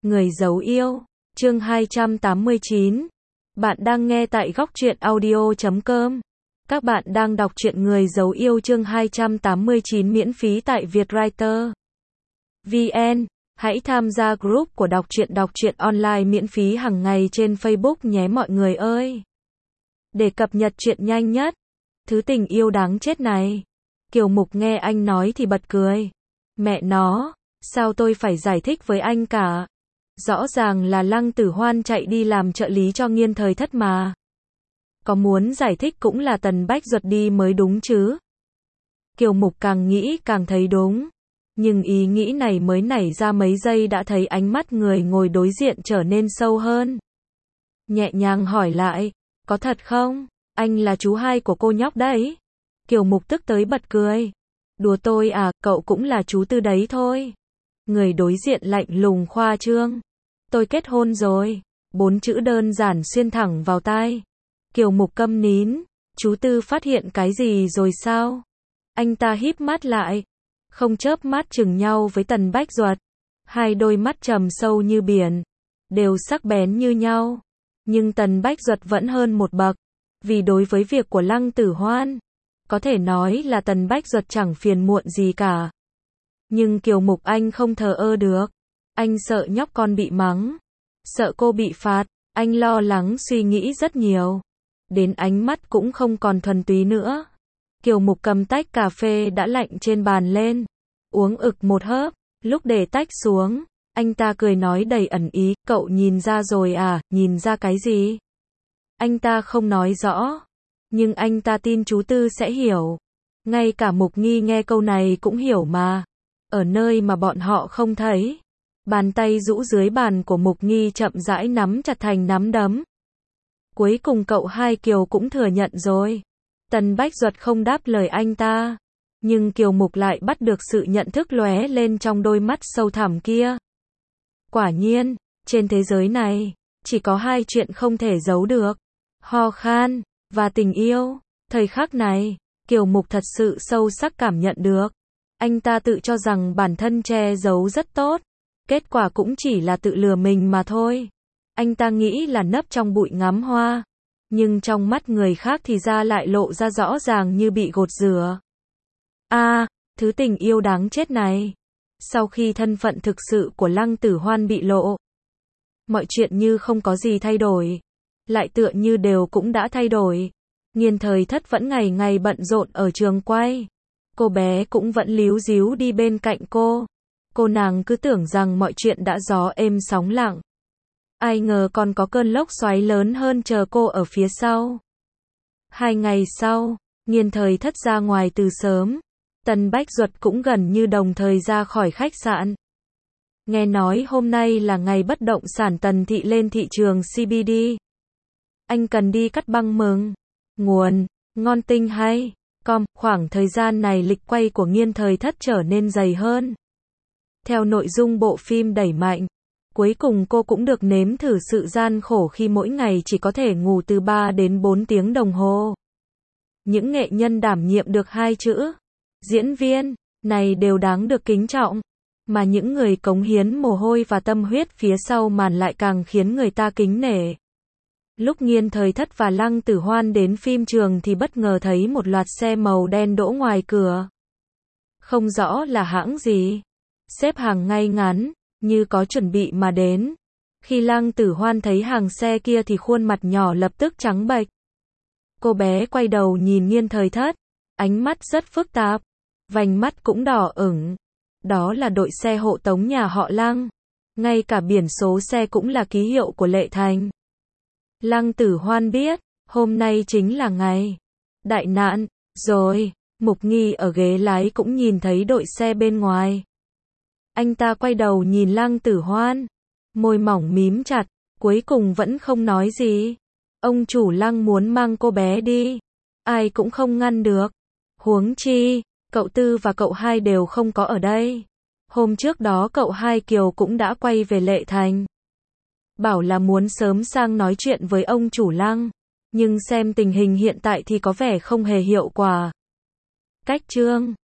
Người giấu yêu, chương 289. Bạn đang nghe tại Góc Truyện Audio.com. Các bạn đang đọc truyện Người giấu yêu chương 289 miễn phí tại Vietwriter VN. Hãy tham gia group của đọc truyện online miễn phí hàng ngày trên Facebook nhé mọi người ơi. Để cập nhật chuyện nhanh nhất. Thứ tình yêu đáng chết này. Kiều Mục nghe anh nói thì bật cười. Mẹ nó, sao tôi phải giải thích với anh cả? Rõ ràng là Lăng Tử Hoan chạy đi làm trợ lý cho Nghiên Thời Thất mà. Có muốn giải thích cũng là Tần Bách Duật đi mới đúng chứ. Kiều Mục càng nghĩ càng thấy đúng. Nhưng ý nghĩ này mới nảy ra mấy giây đã thấy ánh mắt người ngồi đối diện trở nên sâu hơn. Nhẹ nhàng hỏi lại, có thật không? Anh là chú hai của cô nhóc đấy. Kiều Mục tức tới bật cười. Đùa tôi à, cậu cũng là chú tư đấy thôi. Người đối diện lạnh lùng khoa trương. Tôi kết hôn rồi. 4 chữ đơn giản xuyên thẳng vào tai. Kiều Mục câm nín. Chú Tư phát hiện cái gì rồi sao? Anh ta híp mắt lại. Không chớp mắt chừng nhau với Tần Bách Duật. Hai đôi mắt trầm sâu như biển. Đều sắc bén như nhau. Nhưng Tần Bách Duật vẫn hơn một bậc. Vì đối với việc của Lăng Tử Hoan, có thể nói là Tần Bách Duật chẳng phiền muộn gì cả. Nhưng Kiều Mục anh không thờ ơ được. Anh sợ nhóc con bị mắng. Sợ cô bị phạt. Anh lo lắng suy nghĩ rất nhiều. Đến ánh mắt cũng không còn thuần túy nữa. Kiều Mục cầm tách cà phê đã lạnh trên bàn lên. Uống ực một hớp. Lúc để tách xuống, anh ta cười nói đầy ẩn ý. Cậu nhìn ra rồi à, nhìn ra cái gì? Anh ta không nói rõ. Nhưng anh ta tin chú Tư sẽ hiểu. Ngay cả Mục Nghi nghe câu này cũng hiểu mà. Ở nơi mà bọn họ không thấy. Bàn tay rũ dưới bàn của Mục Nghi chậm rãi nắm chặt thành nắm đấm. Cuối cùng cậu hai Kiều cũng thừa nhận rồi. Tần Bách Duật không đáp lời anh ta. Nhưng Kiều Mục lại bắt được sự nhận thức lóe lên trong đôi mắt sâu thẳm kia. Quả nhiên, trên thế giới này, chỉ có hai chuyện không thể giấu được. Ho khan, và tình yêu. Thời khắc này, Kiều Mục thật sự sâu sắc cảm nhận được. Anh ta tự cho rằng bản thân che giấu rất tốt. Kết quả cũng chỉ là tự lừa mình mà thôi. Anh ta nghĩ là nấp trong bụi ngắm hoa. Nhưng trong mắt người khác thì ra lại lộ ra rõ ràng như bị gột rửa. Thứ tình yêu đáng chết này. Sau khi thân phận thực sự của Lăng Tử Hoan bị lộ, mọi chuyện như không có gì thay đổi. Lại tựa như đều cũng đã thay đổi. Nghiên Thời Thất vẫn ngày ngày bận rộn ở trường quay. Cô bé cũng vẫn líu ríu đi bên cạnh cô. Cô nàng cứ tưởng rằng mọi chuyện đã gió êm sóng lặng. Ai ngờ còn có cơn lốc xoáy lớn hơn chờ cô ở phía sau. 2 ngày sau, Nghiên Thời Thất ra ngoài từ sớm. Tần Bách Duật cũng gần như đồng thời ra khỏi khách sạn. Nghe nói hôm nay là ngày bất động sản Tần Thị lên thị trường CBD. Anh cần đi cắt băng mừng. Nguồn, ngon tinh hay. Khoảng thời gian này lịch quay của Nghiên Thời Thất trở nên dày hơn. Theo nội dung bộ phim đẩy mạnh, cuối cùng cô cũng được nếm thử sự gian khổ khi mỗi ngày chỉ có thể ngủ từ 3 đến 4 tiếng đồng hồ. Những nghệ nhân đảm nhiệm được 2 chữ diễn viên này đều đáng được kính trọng, mà những người cống hiến mồ hôi và tâm huyết phía sau màn lại càng khiến người ta kính nể. Lúc Nghiên Thời Thất và Lăng Tử Hoan đến phim trường thì bất ngờ thấy một loạt xe màu đen đỗ ngoài cửa. Không rõ là hãng gì. Xếp hàng ngay ngắn, như có chuẩn bị mà đến. Khi Lăng Tử Hoan thấy hàng xe kia thì khuôn mặt nhỏ lập tức trắng bệch. Cô bé quay đầu nhìn Nghiên Thời Thất. Ánh mắt rất phức tạp. Vành mắt cũng đỏ ửng. Đó là đội xe hộ tống nhà họ Lăng. Ngay cả biển số xe cũng là ký hiệu của Lệ Thành. Lăng Tử Hoan biết, hôm nay chính là ngày đại nạn, rồi. Mục Nghi ở ghế lái cũng nhìn thấy đội xe bên ngoài. Anh ta quay đầu nhìn Lăng Tử Hoan. Môi mỏng mím chặt, cuối cùng vẫn không nói gì. Ông chủ Lăng muốn mang cô bé đi. Ai cũng không ngăn được. Huống chi, cậu Tư và cậu hai đều không có ở đây. Hôm trước đó cậu hai Kiều cũng đã quay về Lệ Thành. Bảo là muốn sớm sang nói chuyện với ông chủ Lăng. Nhưng xem tình hình hiện tại thì có vẻ không hề hiệu quả. Cách chương